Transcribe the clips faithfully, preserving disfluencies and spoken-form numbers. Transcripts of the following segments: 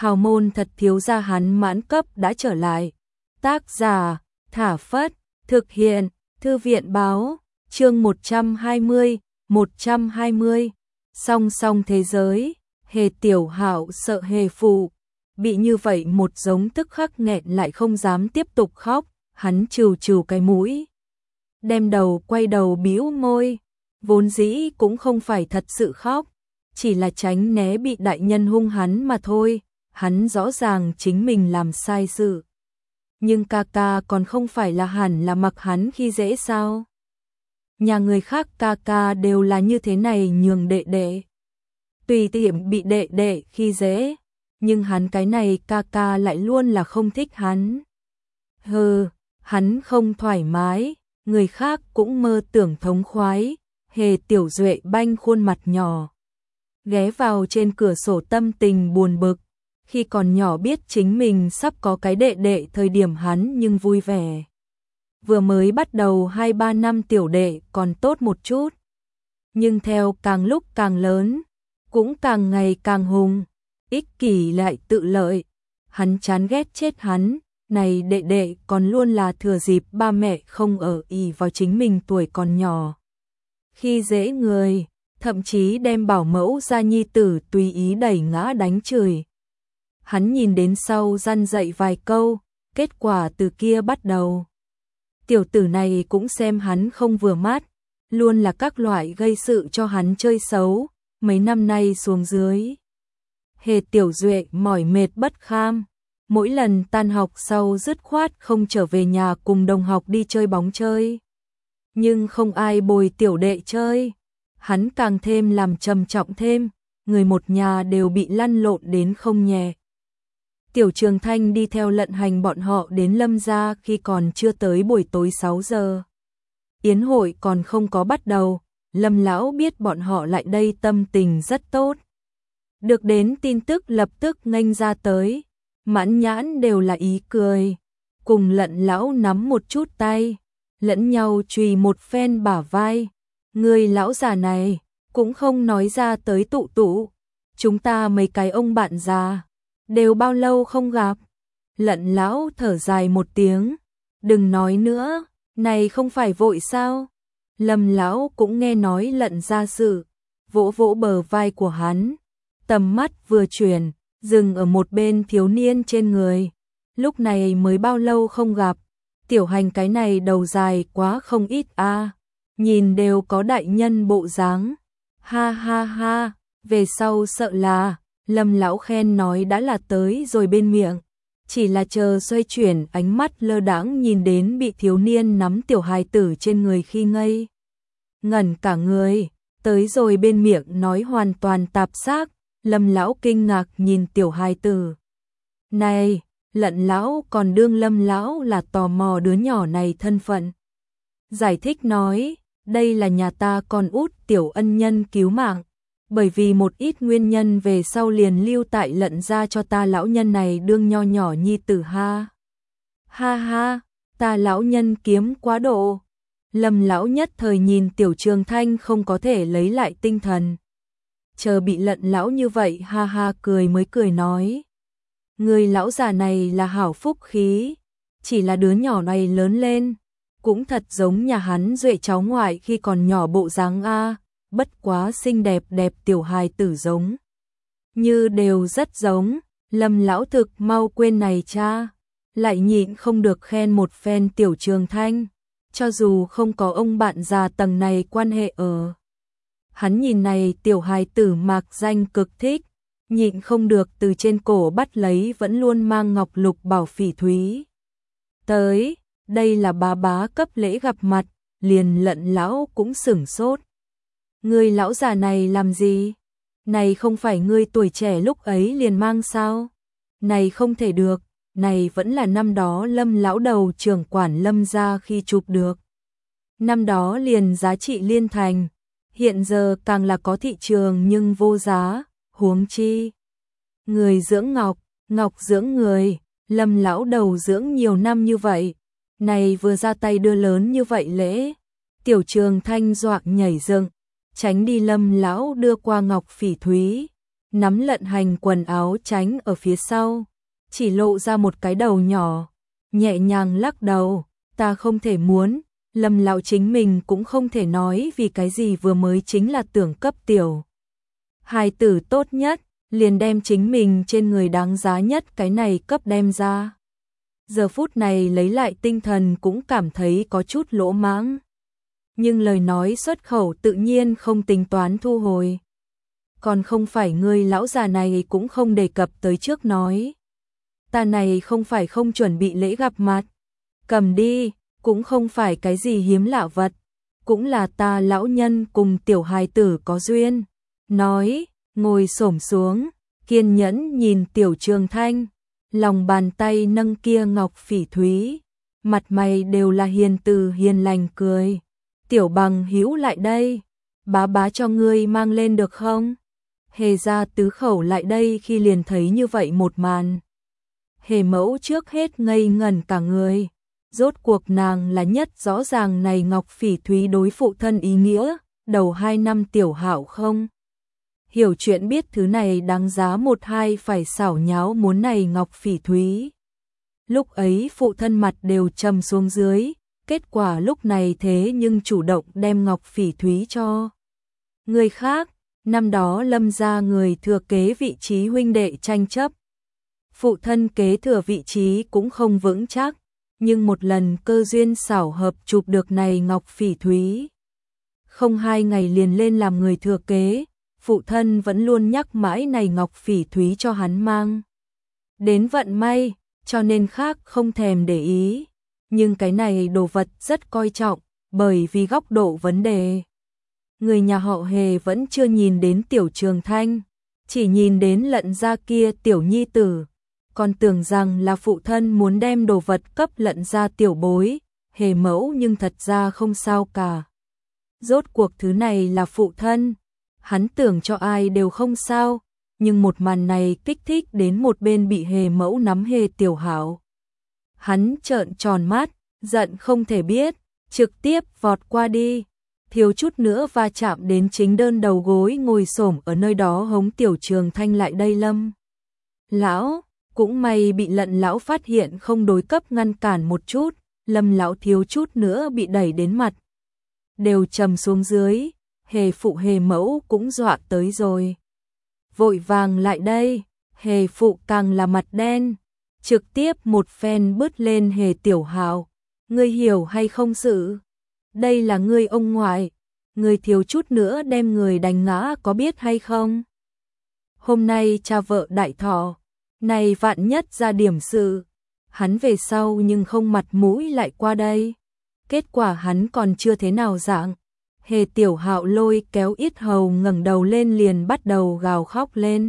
hào môn thật thiếu gia hắn mãn cấp đã trở lại. Tác giả, Thả Phất, thực hiện, Thư viện báo, chương một trăm hai mươi, một trăm hai mươi. Song song thế giới, Hề Tiểu Hạo sợ Hề Phụ bị như vậy một giống tức khắc nghẹn lại không dám tiếp tục khóc, hắn trừ trừ cái mũi, đem đầu quay đầu bĩu môi, vốn dĩ cũng không phải thật sự khóc, chỉ là tránh né bị đại nhân hung hắn mà thôi, hắn rõ ràng chính mình làm sai sự. Nhưng ca ca còn không phải là hẳn là mặc hắn khi dễ sao? Nhà người khác ca ca đều là như thế này nhường đệ đệ. Tùy tiện bị đệ đệ khi dễ, nhưng hắn cái này ca ca lại luôn là không thích hắn. Hừ, hắn không thoải mái, người khác cũng mơ tưởng thống khoái. Hề Tiểu Duệ banh khuôn mặt nhỏ, ghé vào trên cửa sổ tâm tình buồn bực. Khi còn nhỏ biết chính mình sắp có cái đệ đệ thời điểm hắn nhưng vui vẻ. Vừa mới bắt đầu hai ba năm tiểu đệ còn tốt một chút. Nhưng theo càng lúc càng lớn, cũng càng ngày càng hùng, ích kỷ lại tự lợi. Hắn chán ghét chết hắn, này đệ đệ còn luôn là thừa dịp ba mẹ không ở ỷ vào chính mình tuổi còn nhỏ. Khi dễ người, thậm chí đem bảo mẫu ra nhi tử tùy ý đẩy ngã đánh chửi. Hắn nhìn đến sau răn dạy vài câu, kết quả từ kia bắt đầu. Tiểu tử này cũng xem hắn không vừa mắt, luôn là các loại gây sự cho hắn chơi xấu, mấy năm nay xuống dưới. Hề Tiểu Duệ mỏi mệt bất kham, mỗi lần tan học sau dứt khoát không trở về nhà cùng đồng học đi chơi bóng chơi. Nhưng không ai bồi tiểu đệ chơi, hắn càng thêm làm trầm trọng thêm, người một nhà đều bị lăn lộn đến không nhẹ. Tiểu Trường Thanh đi theo Lận Hành bọn họ đến Lâm gia khi còn chưa tới buổi tối sáu giờ. Yến hội còn không có bắt đầu, Lâm lão biết bọn họ lại đây tâm tình rất tốt. Được đến tin tức lập tức nghênh ra tới, mãn nhãn đều là ý cười, cùng Lận lão nắm một chút tay, lẫn nhau chùy một phen bả vai. Người lão già này cũng không nói ra tới tụ tụ, chúng ta mấy cái ông bạn già đều bao lâu không gặp. Lận lão thở dài một tiếng, đừng nói nữa, này không phải vội sao? Lâm lão cũng nghe nói Lận gia sự, vỗ vỗ bờ vai của hắn, tầm mắt vừa chuyển, dừng ở một bên thiếu niên trên người. Lúc này mới bao lâu không gặp, Tiểu Hành cái này đầu dài quá không ít a, à. Nhìn đều có đại nhân bộ dáng. Ha ha ha, về sau sợ là Lâm lão khen nói đã là tới rồi bên miệng, chỉ là chờ xoay chuyển ánh mắt lơ đãng nhìn đến bị thiếu niên nắm tiểu hài tử trên người khi ngây ngẩn cả người, tới rồi bên miệng nói hoàn toàn tạp xác. Lâm lão kinh ngạc nhìn tiểu hài tử này, Lận lão còn đương Lâm lão là tò mò đứa nhỏ này thân phận. Giải thích nói, đây là nhà ta con út tiểu ân nhân cứu mạng, bởi vì một ít nguyên nhân về sau liền lưu tại Lận gia cho ta lão nhân này đương nho nhỏ nhi tử ha. Ha ha, ta lão nhân kiếm quá độ. Lâm lão nhất thời nhìn Tiểu Trường Thanh không có thể lấy lại tinh thần. Chờ bị Lận lão như vậy ha ha cười mới cười nói. Người lão già này là hảo phúc khí, chỉ là đứa nhỏ này lớn lên, cũng thật giống nhà hắn Duệ cháu ngoại khi còn nhỏ bộ dáng a, bất quá xinh đẹp đẹp tiểu hài tử giống. Như đều rất giống, Lâm lão thực mau quên này cha, lại nhịn không được khen một phen Tiểu Trường Thanh, cho dù không có ông bạn già tầng này quan hệ ở. Hắn nhìn này tiểu hài tử mạc danh cực thích, nhịn không được từ trên cổ bắt lấy vẫn luôn mang ngọc lục bảo phỉ thúy. Tới, đây là bá bá cấp lễ gặp mặt, liền Lận lão cũng sửng sốt. Người lão già này làm gì? Này không phải ngươi tuổi trẻ lúc ấy liền mang sao? Này không thể được, này vẫn là năm đó Lâm lão đầu trưởng quản Lâm gia khi chụp được. Năm đó liền giá trị liên thành, hiện giờ càng là có thị trường nhưng vô giá, huống chi. Người dưỡng ngọc, ngọc dưỡng người, Lâm lão đầu dưỡng nhiều năm như vậy, này vừa ra tay đưa lớn như vậy lễ. Tiểu Trường Thanh dọa nhảy dựng, tránh đi Lâm lão đưa qua ngọc phỉ thúy, nắm lận hành quần áo tránh ở phía sau, chỉ lộ ra một cái đầu nhỏ, nhẹ nhàng lắc đầu, ta không thể muốn. Lâm lão chính mình cũng không thể nói vì cái gì vừa mới chính là tưởng cấp tiểu hài tử tốt nhất, liền đem chính mình trên người đáng giá nhất cái này cấp đem ra. Giờ phút này lấy lại tinh thần cũng cảm thấy có chút lỗ mãng. Nhưng lời nói xuất khẩu tự nhiên không tính toán thu hồi. Còn không phải ngươi lão già này cũng không đề cập tới trước nói. Ta này không phải không chuẩn bị lễ gặp mặt. Cầm đi, cũng không phải cái gì hiếm lạ vật. Cũng là ta lão nhân cùng tiểu hài tử có duyên. Nói, ngồi xổm xuống, kiên nhẫn nhìn Tiểu Trường Thanh. Lòng bàn tay nâng kia ngọc phỉ thúy. Mặt mày đều là hiền từ hiền lành cười. Tiểu bằng hữu lại đây. Bá bá cho ngươi mang lên được không? Hề ra tứ khẩu lại đây khi liền thấy như vậy một màn. Hề mẫu trước hết ngây ngẩn cả người. Rốt cuộc nàng là nhất rõ ràng này ngọc phỉ thúy đối phụ thân ý nghĩa, đầu hai năm tiểu hạo không. Hiểu chuyện biết thứ này đáng giá một hai phải xảo nháo muốn này ngọc phỉ thúy. Lúc ấy phụ thân mặt đều trầm xuống dưới, kết quả lúc này thế nhưng chủ động đem ngọc phỉ thúy cho người khác. Năm đó Lâm gia người thừa kế vị trí huynh đệ tranh chấp. Phụ thân kế thừa vị trí cũng không vững chắc, nhưng một lần cơ duyên xảo hợp chụp được này ngọc phỉ thúy. Không hai ngày liền lên làm người thừa kế, phụ thân vẫn luôn nhắc mãi này ngọc phỉ thúy cho hắn mang. Đến vận may, cho nên khác không thèm để ý. Nhưng cái này đồ vật rất coi trọng, bởi vì góc độ vấn đề. Người nhà họ Hề vẫn chưa nhìn đến Tiểu Trường Thanh, chỉ nhìn đến Lận gia kia tiểu nhi tử, còn tưởng rằng là phụ thân muốn đem đồ vật cấp Lận gia tiểu bối, Hề mẫu nhưng thật ra không sao cả. Rốt cuộc thứ này là phụ thân, hắn tưởng cho ai đều không sao, nhưng một màn này kích thích đến một bên bị Hề mẫu nắm Hề Tiểu Hạo. Hắn trợn tròn mắt, giận không thể biết, trực tiếp vọt qua đi. Thiếu chút nữa va chạm đến chính đơn đầu gối ngồi xổm ở nơi đó hống Tiểu Trường Thanh lại đây. Lâm lão, cũng may bị Lận lão phát hiện không đối cấp ngăn cản một chút, Lâm lão thiếu chút nữa bị đẩy đến mặt đều trầm xuống dưới, Hề phụ Hề mẫu cũng dọa tới rồi. Vội vàng lại đây, Hề phụ càng là mặt đen, trực tiếp một phen bứt lên Hề Tiểu Hạo, ngươi hiểu hay không sự? Đây là ngươi ông ngoại, ngươi thiếu chút nữa đem người đánh ngã có biết hay không? Hôm nay cha vợ đại thọ, này vạn nhất ra điểm sự, hắn về sau nhưng không mặt mũi lại qua đây. Kết quả hắn còn chưa thế nào dạng, Hề Tiểu Hạo lôi kéo yết hầu ngẩng đầu lên liền bắt đầu gào khóc lên.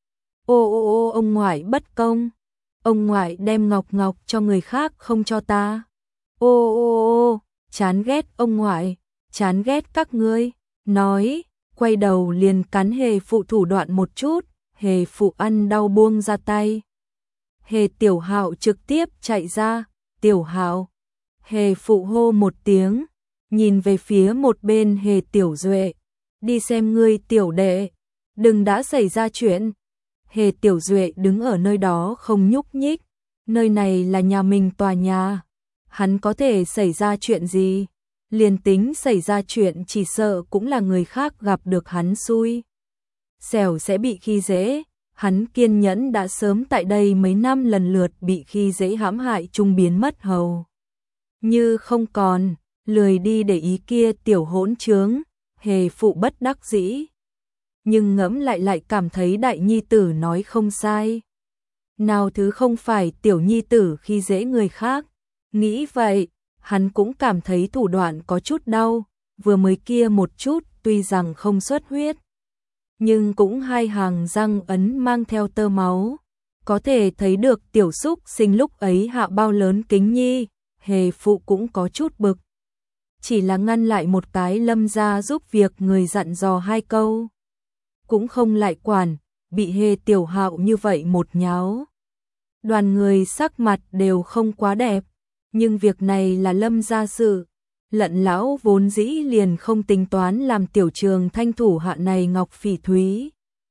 Ô ô ô ông ngoại bất công, ông ngoại đem ngọc ngọc cho người khác không cho ta. Ô ô ô, chán ghét ông ngoại, chán ghét các ngươi. Nói, quay đầu liền cắn Hề phụ thủ đoạn một chút, Hề phụ ăn đau buông ra tay. Hề Tiểu Hạo trực tiếp chạy ra, Tiểu Hạo. Hề phụ hô một tiếng, nhìn về phía một bên Hề Tiểu Duệ, đi xem ngươi tiểu đệ, đừng đã xảy ra chuyện. Hề Tiểu Duệ đứng ở nơi đó không nhúc nhích, nơi này là nhà mình tòa nhà, hắn có thể xảy ra chuyện gì? Liền tính xảy ra chuyện chỉ sợ cũng là người khác gặp được hắn xui xẻo sẽ bị khi dễ. Hắn kiên nhẫn đã sớm tại đây mấy năm lần lượt bị khi dễ hãm hại trung biến mất hầu như không còn, lười đi để ý kia tiểu hỗn trướng. Hề phụ bất đắc dĩ, nhưng ngẫm lại lại cảm thấy đại nhi tử nói không sai. Nào thứ không phải tiểu nhi tử khi dễ người khác. Nghĩ vậy, hắn cũng cảm thấy thủ đoạn có chút đau, vừa mới kia một chút tuy rằng không xuất huyết, nhưng cũng hai hàng răng ấn mang theo tơ máu. Có thể thấy được tiểu xúc sinh lúc ấy hạ bao lớn kính nhi, Hề phụ cũng có chút bực. Chỉ là ngăn lại một cái Lâm gia giúp việc người dặn dò hai câu. Cũng không lại quản, bị Hề Tiểu Hạo như vậy một nháo. Đoàn người sắc mặt đều không quá đẹp, nhưng việc này là Lâm gia sự. Lận lão vốn dĩ liền không tính toán làm Tiểu Trường Thanh thủ hạ này ngọc phỉ thúy.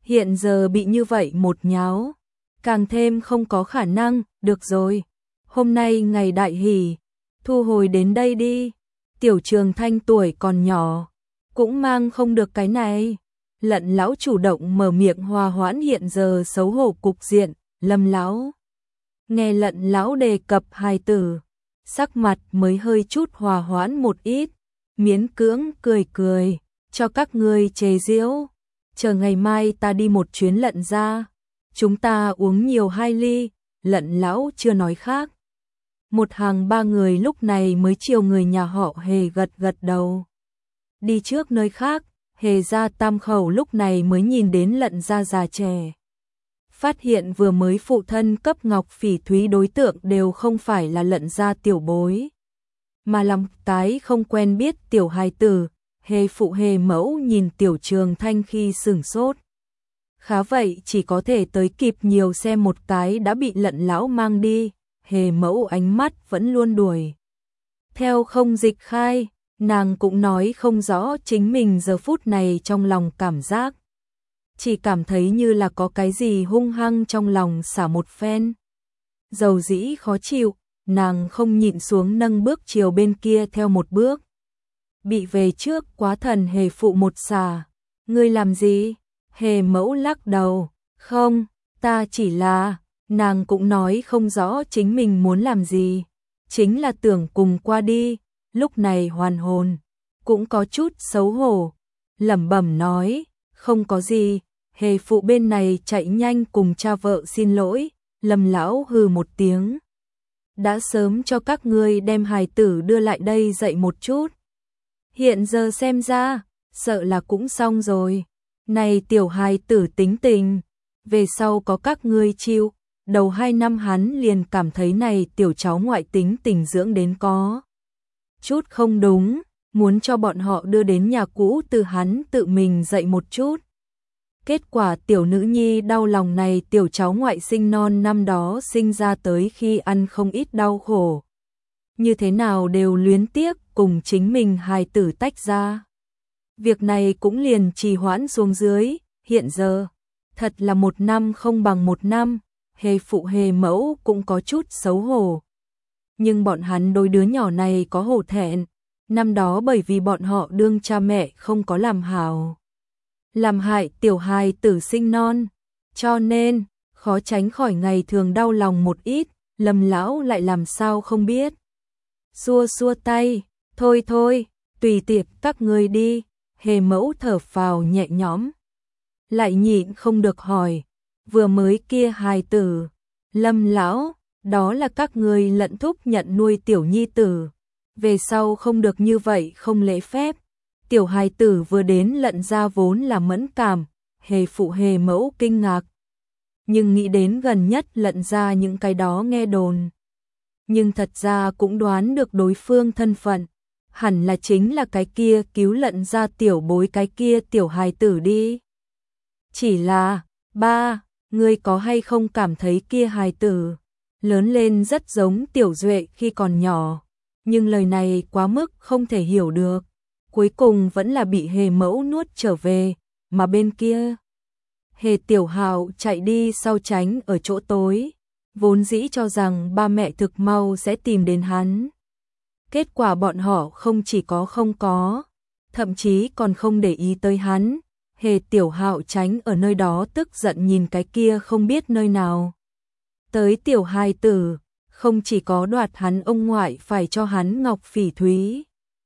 Hiện giờ bị như vậy một nháo, càng thêm không có khả năng, được rồi. Hôm nay ngày đại hỷ, thu hồi đến đây đi. Tiểu Trường Thanh tuổi còn nhỏ, cũng mang không được cái này. Lận lão chủ động mở miệng hòa hoãn hiện giờ xấu hổ cục diện. Lâm lão nghe Lận lão đề cập hài tử, sắc mặt mới hơi chút hòa hoãn một ít, miễn cưỡng cười cười, cho các ngươi chế giễu. Chờ ngày mai ta đi một chuyến Lận gia, chúng ta uống nhiều hai ly. Lận lão chưa nói khác. Một hàng ba người lúc này mới chiều người nhà họ Hề gật gật đầu. Đi trước nơi khác, Hề gia tam khẩu lúc này mới nhìn đến Lận gia già trẻ. Phát hiện vừa mới phụ thân cấp ngọc phỉ thúy đối tượng đều không phải là Lận gia tiểu bối, mà làm tái không quen biết tiểu hài tử. Hề phụ Hề mẫu nhìn Tiểu Trường Thanh khi sửng sốt. Khá vậy chỉ có thể tới kịp nhiều xem một cái đã bị Lận lão mang đi. Hề mẫu ánh mắt vẫn luôn đuổi theo không dịch khai, nàng cũng nói không rõ chính mình giờ phút này trong lòng cảm giác. Chỉ cảm thấy như là có cái gì hung hăng trong lòng xả một phen. Dầu dĩ khó chịu, nàng không nhịn xuống nâng bước chiều bên kia theo một bước. Bị về trước quá thần Hề phụ một xà. Ngươi làm gì? Hề mẫu lắc đầu. Không, ta chỉ là... Nàng cũng nói không rõ chính mình muốn làm gì. Chính là tưởng cùng qua đi. Lúc này hoàn hồn, cũng có chút xấu hổ. Lẩm bẩm nói, không có gì. Hề phụ bên này chạy nhanh cùng cha vợ xin lỗi. Lâm lão hừ một tiếng. Đã sớm cho các ngươi đem hài tử đưa lại đây dạy một chút. Hiện giờ xem ra, sợ là cũng xong rồi. Này tiểu hài tử tính tình, về sau có các ngươi chịu. Đầu hai năm hắn liền cảm thấy này tiểu cháu ngoại tính tình dưỡng đến có chút không đúng, muốn cho bọn họ đưa đến nhà cũ từ hắn tự mình dạy một chút. Kết quả tiểu nữ nhi đau lòng này tiểu cháu ngoại sinh non năm đó sinh ra tới khi ăn không ít đau khổ. Như thế nào đều luyến tiếc cùng chính mình hài tử tách ra. Việc này cũng liền trì hoãn xuống dưới, hiện giờ, thật là một năm không bằng một năm. Hề phụ Hề mẫu cũng có chút xấu hổ. Nhưng bọn hắn đôi đứa nhỏ này có hổ thẹn. Năm đó bởi vì bọn họ đương cha mẹ không có làm hảo, làm hại tiểu hài tử sinh non. Cho nên, khó tránh khỏi ngày thường đau lòng một ít. Lâm lão lại làm sao không biết. Xua xua tay, thôi thôi, tùy tiệc các ngươi đi. Hề mẫu thở phào nhẹ nhõm. Lại nhịn không được hỏi. Vừa mới kia hài tử, Lâm lão, đó là các ngươi Lận thúc nhận nuôi tiểu nhi tử. Về sau không được như vậy không lễ phép. Tiểu hài tử vừa đến Lận gia vốn là mẫn cảm. Hề phụ Hề mẫu kinh ngạc. Nhưng nghĩ đến gần nhất Lận gia những cái đó nghe đồn. Nhưng thật ra cũng đoán được đối phương thân phận. Hẳn là chính là cái kia cứu Lận gia tiểu bối cái kia tiểu hài tử đi. Chỉ là, ba, ngươi có hay không cảm thấy kia hài tử lớn lên rất giống Tiểu Duệ khi còn nhỏ, nhưng lời này quá mức không thể hiểu được, cuối cùng vẫn là bị Hề mẫu nuốt trở về, mà bên kia Hề Tiểu Hạo chạy đi sau tránh ở chỗ tối, vốn dĩ cho rằng ba mẹ thực mau sẽ tìm đến hắn. Kết quả bọn họ không chỉ có không có, thậm chí còn không để ý tới hắn. Hề Tiểu Hạo tránh ở nơi đó tức giận nhìn cái kia không biết nơi nào tới tiểu hài tử, không chỉ có đoạt hắn ông ngoại phải cho hắn ngọc phỉ thúy,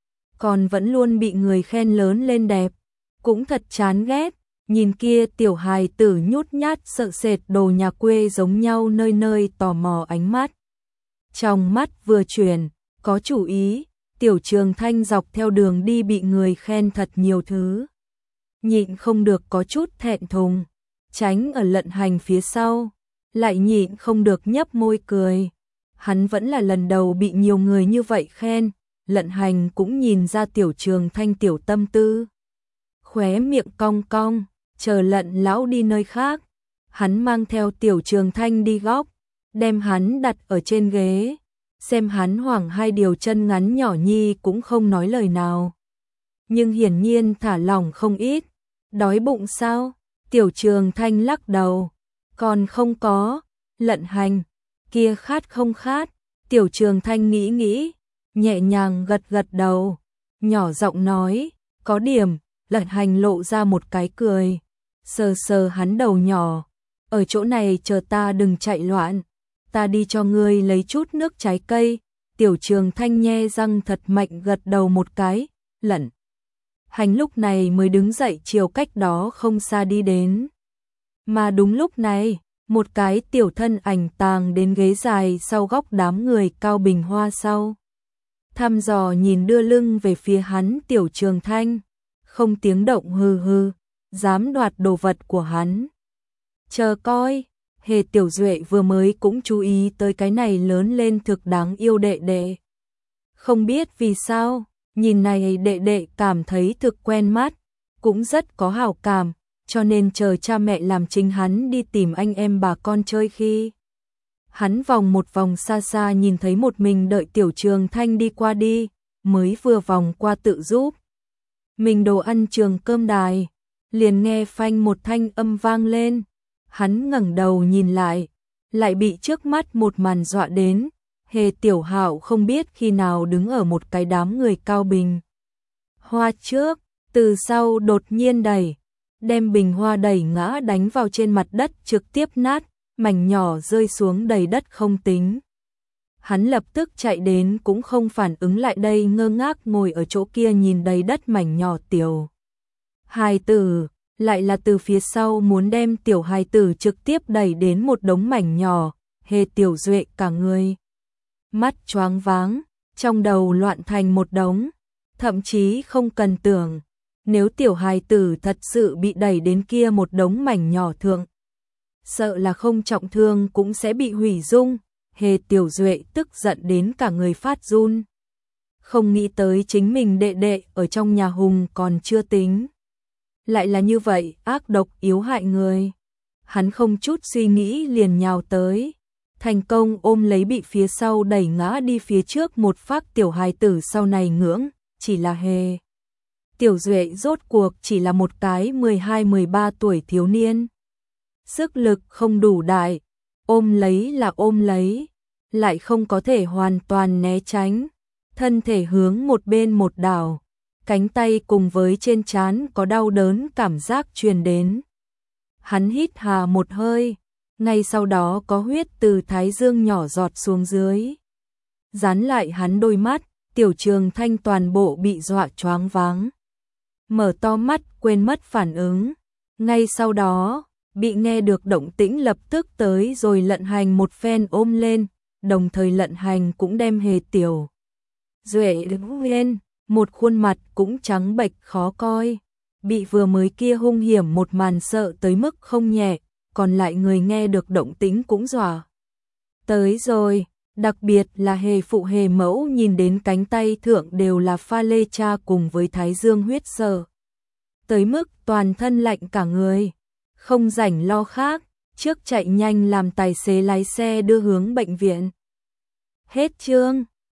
còn vẫn luôn bị người khen lớn lên đẹp, cũng thật chán ghét. Nhìn kia tiểu hài tử nhút nhát sợ sệt đồ nhà quê giống nhau nơi nơi tò mò ánh mắt. Trong mắt vừa chuyển, có chủ ý, Tiểu Trường Thanh dọc theo đường đi bị người khen thật nhiều thứ. Nhịn không được có chút thẹn thùng, tránh ở Lận Hành phía sau, lại nhịn không được nhấp môi cười. Hắn vẫn là lần đầu bị nhiều người như vậy khen, Lận Hành cũng nhìn ra Tiểu Trường Thanh tiểu tâm tư. Khóe miệng cong cong, chờ Lận lão đi nơi khác, hắn mang theo Tiểu Trường Thanh đi góc, đem hắn đặt ở trên ghế, xem hắn hoảng hai điều chân ngắn nhỏ nhi cũng không nói lời nào. Nhưng hiển nhiên thả lỏng không ít. Đói bụng sao? Tiểu Trường Thanh lắc đầu, còn không có, Lận Hành, kia khát không khát, Tiểu Trường Thanh nghĩ nghĩ, nhẹ nhàng gật gật đầu, nhỏ giọng nói, có điểm, Lận Hành lộ ra một cái cười, sờ sờ hắn đầu nhỏ, ở chỗ này chờ ta đừng chạy loạn, ta đi cho ngươi lấy chút nước trái cây. Tiểu Trường Thanh nhe răng thật mạnh gật đầu một cái, Lận Hành lúc này mới đứng dậy chiều cách đó không xa đi đến. Mà đúng lúc này, một cái tiểu thân ảnh tàng đến ghế dài sau góc đám người cao bình hoa sau. Thăm dò nhìn đưa lưng về phía hắn. Tiểu Trường Thanh, không tiếng động hừ hừ, dám đoạt đồ vật của hắn. Chờ coi, Hề Tiểu Duệ vừa mới cũng chú ý tới cái này lớn lên thực đáng yêu đệ đệ. Không biết vì sao, nhìn này đệ đệ cảm thấy thực quen mắt, cũng rất có hảo cảm, cho nên chờ cha mẹ làm chính hắn đi tìm anh em bà con chơi khi. Hắn vòng một vòng xa xa nhìn thấy một mình đợi Tiểu Trường Thanh đi qua đi, mới vừa vòng qua tự giúp mình đồ ăn trường cơm đài, liền nghe phanh một thanh âm vang lên. Hắn ngẩng đầu nhìn lại, lại bị trước mắt một màn dọa đến. Hề Tiểu Hạo không biết khi nào đứng ở một cái đám người cao bình hoa trước, từ sau đột nhiên đẩy, đem bình hoa đẩy ngã đánh vào trên mặt đất trực tiếp nát, mảnh nhỏ rơi xuống đầy đất không tính. Hắn lập tức chạy đến cũng không phản ứng lại đây, ngơ ngác ngồi ở chỗ kia nhìn đầy đất mảnh nhỏ. Tiểu hài tử lại là từ phía sau muốn đem tiểu hài tử trực tiếp đẩy đến một đống mảnh nhỏ. Hề Tiểu Duệ cả người mắt choáng váng, trong đầu loạn thành một đống, thậm chí không cần tưởng, nếu tiểu hài tử thật sự bị đẩy đến kia một đống mảnh nhỏ thượng, sợ là không trọng thương cũng sẽ bị hủy dung. Hề Tiểu Duệ tức giận đến cả người phát run. Không nghĩ tới chính mình đệ đệ ở trong nhà hùng còn chưa tính, lại là như vậy ác độc yếu hại người. Hắn không chút suy nghĩ liền nhào tới, thành công ôm lấy bị phía sau đẩy ngã đi phía trước một phác tiểu hài tử. Sau này ngưỡng, chỉ là Hề Tiểu Duệ rốt cuộc chỉ là một cái mười hai mười ba tuổi thiếu niên, sức lực không đủ đại, ôm lấy là ôm lấy, lại không có thể hoàn toàn né tránh, thân thể hướng một bên một đảo, cánh tay cùng với trên trán có đau đớn cảm giác truyền đến. Hắn hít hà một hơi, ngay sau đó có huyết từ thái dương nhỏ giọt xuống dưới, dán lại hắn đôi mắt. Tiểu Trường Thanh toàn bộ bị dọa choáng váng, mở to mắt quên mất phản ứng. Ngay sau đó, bị nghe được động tĩnh lập tức tới rồi Lận Hành một phen ôm lên, đồng thời Lận Hành cũng đem Hề Tiểu Duệ đứng lên, một khuôn mặt cũng trắng bệch khó coi, bị vừa mới kia hung hiểm một màn sợ tới mức không nhẹ, còn lại người nghe được động tĩnh cũng dọa tới rồi. Đặc biệt là Hề phụ Hề mẫu nhìn đến cánh tay thượng đều là pha lê cha cùng với thái dương huyết sợ tới mức toàn thân lạnh cả người, không rảnh lo khác, trước chạy nhanh làm tài xế lái xe đưa hướng bệnh viện. Hết chương.